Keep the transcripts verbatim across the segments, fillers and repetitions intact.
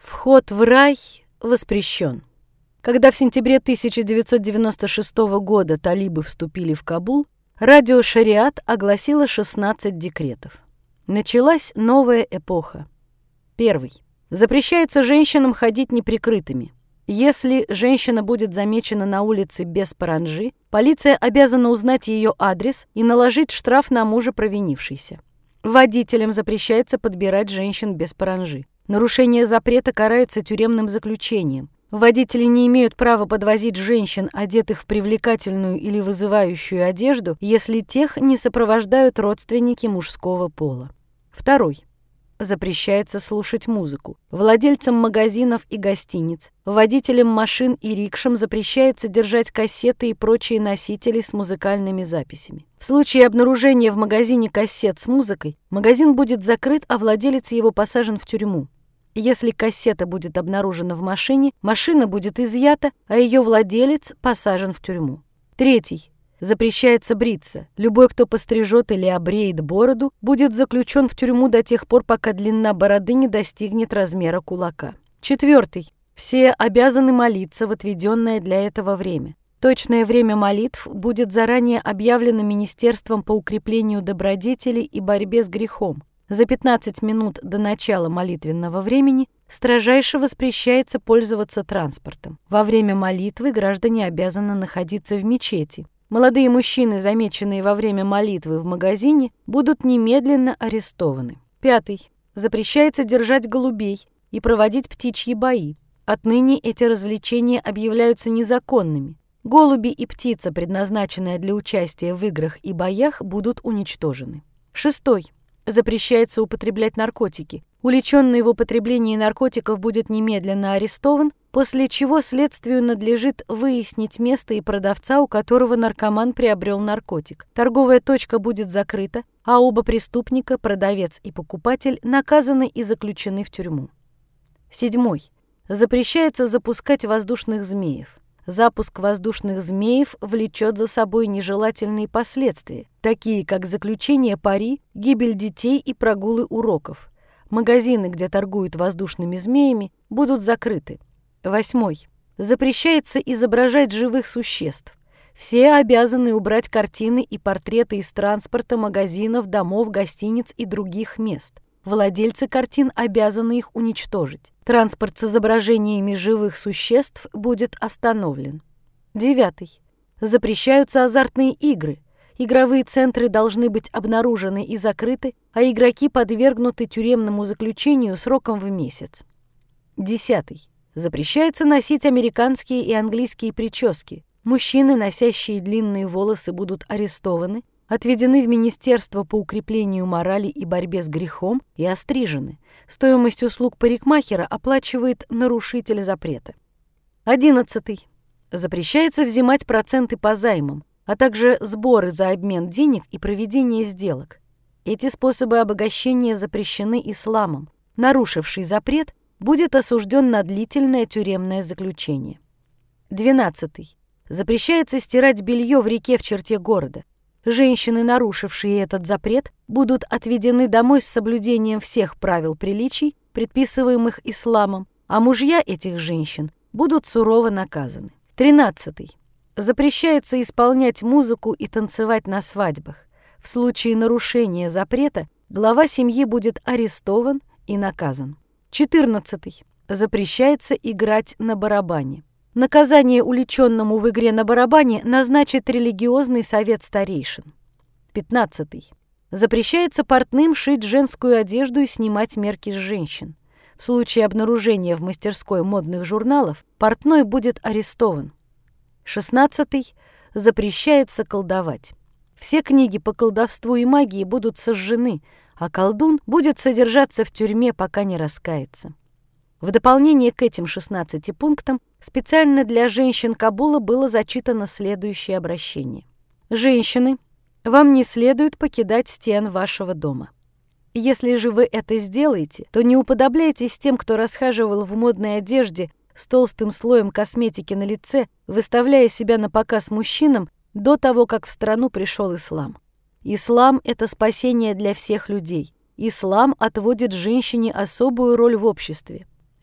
Вход в рай воспрещен. Когда в сентябре тысяча девятьсот девяносто шестого года талибы вступили в Кабул, радио «Шариат» огласило шестнадцать декретов. Началась новая эпоха. Первый. Запрещается женщинам ходить неприкрытыми. Если женщина будет замечена на улице без паранджи, полиция обязана узнать ее адрес и наложить штраф на мужа провинившейся. Водителям запрещается подбирать женщин без паранджи. Нарушение запрета карается тюремным заключением. Водители не имеют права подвозить женщин, одетых в привлекательную или вызывающую одежду, если тех не сопровождают родственники мужского пола. Второй. Запрещается слушать музыку. Владельцам магазинов и гостиниц, водителям машин и рикшам запрещается держать кассеты и прочие носители с музыкальными записями. В случае обнаружения в магазине кассет с музыкой, магазин будет закрыт, а владелец его посажен в тюрьму. Если кассета будет обнаружена в машине, машина будет изъята, а ее владелец посажен в тюрьму. Третий. Запрещается бриться. Любой, кто пострижет или обреет бороду, будет заключен в тюрьму до тех пор, пока длина бороды не достигнет размера кулака. Четвертый. Все обязаны молиться в отведенное для этого время. Точное время молитв будет заранее объявлено Министерством по укреплению добродетели и борьбе с грехом. За пятнадцать минут до начала молитвенного времени строжайше воспрещается пользоваться транспортом. Во время молитвы граждане обязаны находиться в мечети. Молодые мужчины, замеченные во время молитвы в магазине, будут немедленно арестованы. Пятый. Запрещается держать голубей и проводить птичьи бои. Отныне эти развлечения объявляются незаконными. Голуби и птица, предназначенные для участия в играх и боях, будут уничтожены. Шестой. Запрещается употреблять наркотики. Уличенный в употреблении наркотиков будет немедленно арестован, после чего следствию надлежит выяснить место и продавца, у которого наркоман приобрел наркотик. Торговая точка будет закрыта, а оба преступника, продавец и покупатель, наказаны и заключены в тюрьму. Седьмой. Запрещается запускать воздушных змеев. Запуск воздушных змеев влечет за собой нежелательные последствия, такие как заключение пари, гибель детей и прогулы уроков. Магазины, где торгуют воздушными змеями, будут закрыты. Восьмой. Запрещается изображать живых существ. Все обязаны убрать картины и портреты из транспорта, магазинов, домов, гостиниц и других мест. Владельцы картин обязаны их уничтожить. Транспорт с изображениями живых существ будет остановлен. Девятый. Запрещаются азартные игры. Игровые центры должны быть обнаружены и закрыты, а игроки подвергнуты тюремному заключению сроком в месяц. Десятый. Запрещается носить американские и английские прически. Мужчины, носящие длинные волосы, будут арестованы, отведены в Министерство по укреплению морали и борьбе с грехом и острижены. Стоимость услуг парикмахера оплачивает нарушитель запрета. Одиннадцатый. Запрещается взимать проценты по займам, а также сборы за обмен денег и проведение сделок. Эти способы обогащения запрещены исламом. Нарушивший запрет будет осужден на длительное тюремное заключение. Двенадцатый. Запрещается стирать белье в реке в черте города. Женщины, нарушившие этот запрет, будут отведены домой с соблюдением всех правил приличий, предписываемых исламом, а мужья этих женщин будут сурово наказаны. Тринадцатый. Запрещается исполнять музыку и танцевать на свадьбах. В случае нарушения запрета глава семьи будет арестован и наказан. Четырнадцатый. Запрещается играть на барабане. Наказание уличенному в игре на барабане назначит религиозный совет старейшин. Пятнадцатый. Запрещается портным шить женскую одежду и снимать мерки с женщин. В случае обнаружения в мастерской модных журналов портной будет арестован. Шестнадцатый. Запрещается колдовать. Все книги по колдовству и магии будут сожжены, а колдун будет содержаться в тюрьме, пока не раскается. В дополнение к этим шестнадцати пунктам специально для женщин Кабула было зачитано следующее обращение. «Женщины, вам не следует покидать стен вашего дома. Если же вы это сделаете, то не уподобляйтесь тем, кто расхаживал в модной одежде с толстым слоем косметики на лице, выставляя себя на показ мужчинам до того, как в страну пришел ислам. Ислам – это спасение для всех людей. Ислам отводит женщине особую роль в обществе.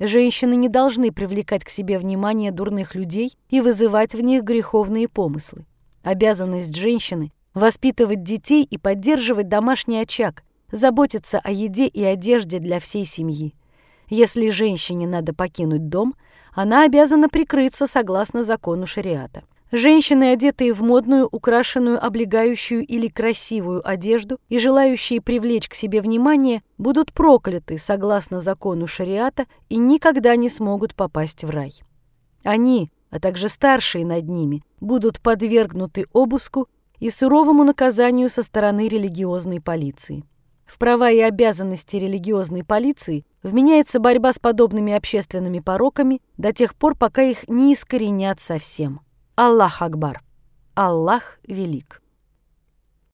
Женщины не должны привлекать к себе внимание дурных людей и вызывать в них греховные помыслы. Обязанность женщины – воспитывать детей и поддерживать домашний очаг, заботиться о еде и одежде для всей семьи. Если женщине надо покинуть дом, она обязана прикрыться согласно закону шариата. Женщины, одетые в модную, украшенную, облегающую или красивую одежду и желающие привлечь к себе внимание, будут прокляты согласно закону шариата и никогда не смогут попасть в рай. Они, а также старшие над ними, будут подвергнуты обыску и суровому наказанию со стороны религиозной полиции. В права и обязанности религиозной полиции вменяется борьба с подобными общественными пороками до тех пор, пока их не искоренят совсем. Аллах Акбар. Аллах велик.